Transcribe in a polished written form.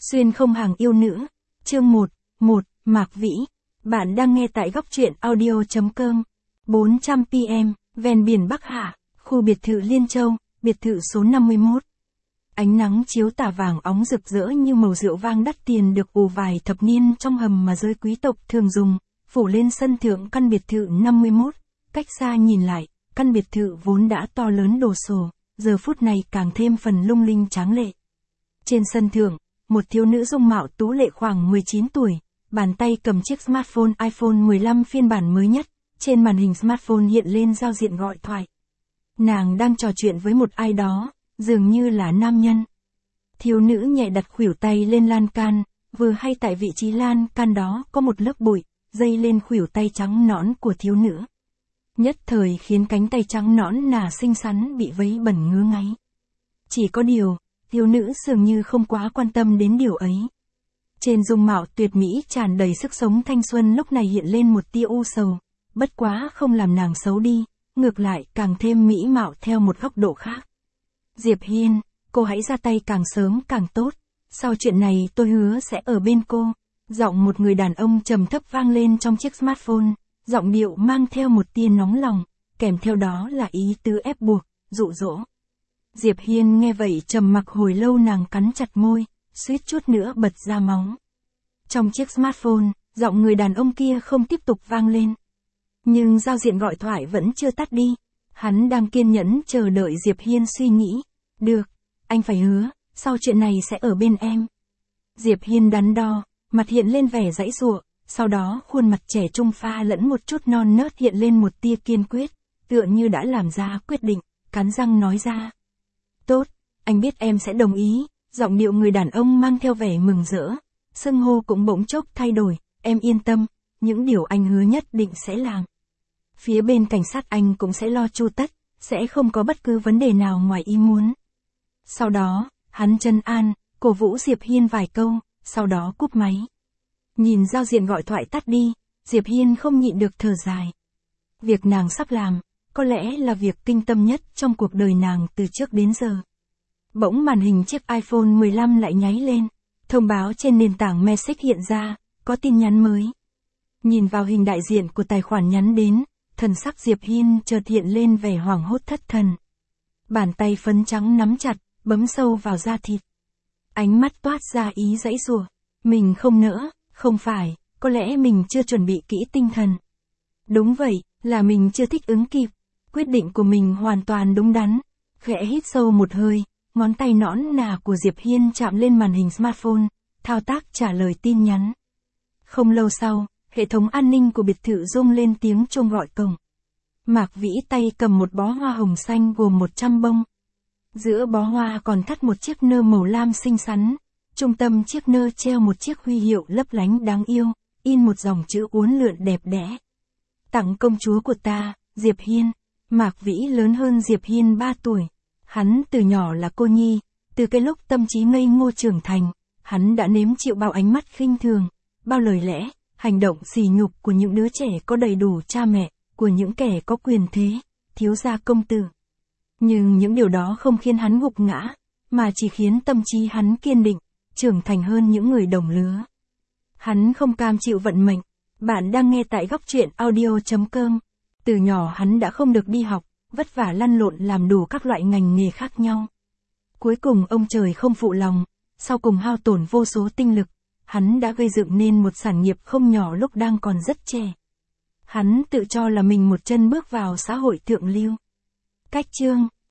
Xuyên không hàng yêu nữ. Chương 1, Mạc Vĩ. Bạn đang nghe tại góc truyện audio.com. 400 PM, ven biển Bắc Hạ, khu biệt thự Liên Châu, biệt thự số 51. Ánh nắng chiếu tà vàng óng rực rỡ như màu rượu vang đắt tiền được ủ vài thập niên trong hầm mà giới quý tộc thường dùng, phủ lên sân thượng căn biệt thự 51. Cách xa nhìn lại, căn biệt thự vốn đã to lớn đồ sộ, giờ phút này càng thêm phần lung linh tráng lệ. Trên sân thượng, một thiếu nữ dung mạo tú lệ khoảng 19 tuổi, bàn tay cầm chiếc smartphone iPhone 15 phiên bản mới nhất, trên màn hình smartphone hiện lên giao diện gọi thoại. Nàng đang trò chuyện với một ai đó, dường như là nam nhân. Thiếu nữ nhẹ đặt khuỷu tay lên lan can, vừa hay tại vị trí lan can đó có một lớp bụi, dây lên khuỷu tay trắng nõn của thiếu nữ. Nhất thời khiến cánh tay trắng nõn nà xinh xắn bị vấy bẩn ngứa ngáy. Chỉ có điều, thiếu nữ dường như không quá quan tâm đến điều ấy. Trên dung mạo tuyệt mỹ tràn đầy sức sống thanh xuân lúc này hiện lên một tia u sầu, bất quá không làm nàng xấu đi, ngược lại càng thêm mỹ mạo theo một góc độ khác. Diệp Hiên, cô hãy ra tay càng sớm càng tốt, sau chuyện này tôi hứa sẽ ở bên cô. Giọng một người đàn ông trầm thấp vang lên trong chiếc smartphone, giọng điệu mang theo một tia nóng lòng, kèm theo đó là ý tứ ép buộc, dụ dỗ. Diệp Hiên nghe vậy trầm mặc hồi lâu, nàng cắn chặt môi, suýt chút nữa bật ra máu. Trong chiếc smartphone, giọng người đàn ông kia không tiếp tục vang lên. Nhưng giao diện gọi thoại vẫn chưa tắt đi. Hắn đang kiên nhẫn chờ đợi Diệp Hiên suy nghĩ. Được, anh phải hứa, sau chuyện này sẽ ở bên em. Diệp Hiên đắn đo, mặt hiện lên vẻ giãy giụa, sau đó khuôn mặt trẻ trung pha lẫn một chút non nớt hiện lên một tia kiên quyết, tựa như đã làm ra quyết định, cắn răng nói ra. Tốt, anh biết em sẽ đồng ý. Giọng điệu người đàn ông mang theo vẻ mừng rỡ, xưng hô cũng bỗng chốc thay đổi, em yên tâm, những điều anh hứa nhất định sẽ làm. Phía bên cảnh sát anh cũng sẽ lo chu tất, sẽ không có bất cứ vấn đề nào ngoài ý muốn. Sau đó, hắn trấn an, cổ vũ Diệp Hiên vài câu, sau đó cúp máy. Nhìn giao diện gọi thoại tắt đi, Diệp Hiên không nhịn được thở dài. Việc nàng sắp làm, có lẽ là việc kinh tâm nhất trong cuộc đời nàng từ trước đến giờ. Bỗng màn hình chiếc iPhone 15 lại nháy lên, thông báo trên nền tảng message hiện ra, có tin nhắn mới. Nhìn vào hình đại diện của tài khoản nhắn đến, thần sắc Diệp Hiên chợt hiện lên vẻ hoảng hốt thất thần. Bàn tay phấn trắng nắm chặt, bấm sâu vào da thịt. Ánh mắt toát ra ý giãy giụa, mình không nỡ, không phải, có lẽ mình chưa chuẩn bị kỹ tinh thần. Đúng vậy, là mình chưa thích ứng kịp, quyết định của mình hoàn toàn đúng đắn. Khẽ hít sâu một hơi, ngón tay nõn nà của Diệp Hiên chạm lên màn hình smartphone, thao tác trả lời tin nhắn. Không lâu sau, hệ thống an ninh của biệt thự rung lên tiếng chuông gọi cổng. Mạc Vĩ tay cầm một bó hoa hồng xanh gồm 100 bông. Giữa bó hoa còn thắt một chiếc nơ màu lam xinh xắn. Trung tâm chiếc nơ treo một chiếc huy hiệu lấp lánh đáng yêu, in một dòng chữ uốn lượn đẹp đẽ. Tặng công chúa của ta, Diệp Hiên. Mạc Vĩ lớn hơn Diệp Hiên 3 tuổi. Hắn từ nhỏ là cô nhi, từ cái lúc tâm trí ngây ngô trưởng thành, hắn đã nếm chịu bao ánh mắt khinh thường, bao lời lẽ, hành động sỉ nhục của những đứa trẻ có đầy đủ cha mẹ, của những kẻ có quyền thế, thiếu gia công tử. Nhưng những điều đó không khiến hắn gục ngã, mà chỉ khiến tâm trí hắn kiên định, trưởng thành hơn những người đồng lứa. Hắn không cam chịu vận mệnh. Bạn đang nghe tại góc truyện audio.com. Từ nhỏ hắn đã không được đi học, vất vả lăn lộn làm đủ các loại ngành nghề khác nhau. Cuối cùng ông trời không phụ lòng, sau cùng hao tổn vô số tinh lực, hắn đã gây dựng nên một sản nghiệp không nhỏ lúc đang còn rất trẻ. Hắn tự cho là mình một chân bước vào xã hội thượng lưu. Cách chương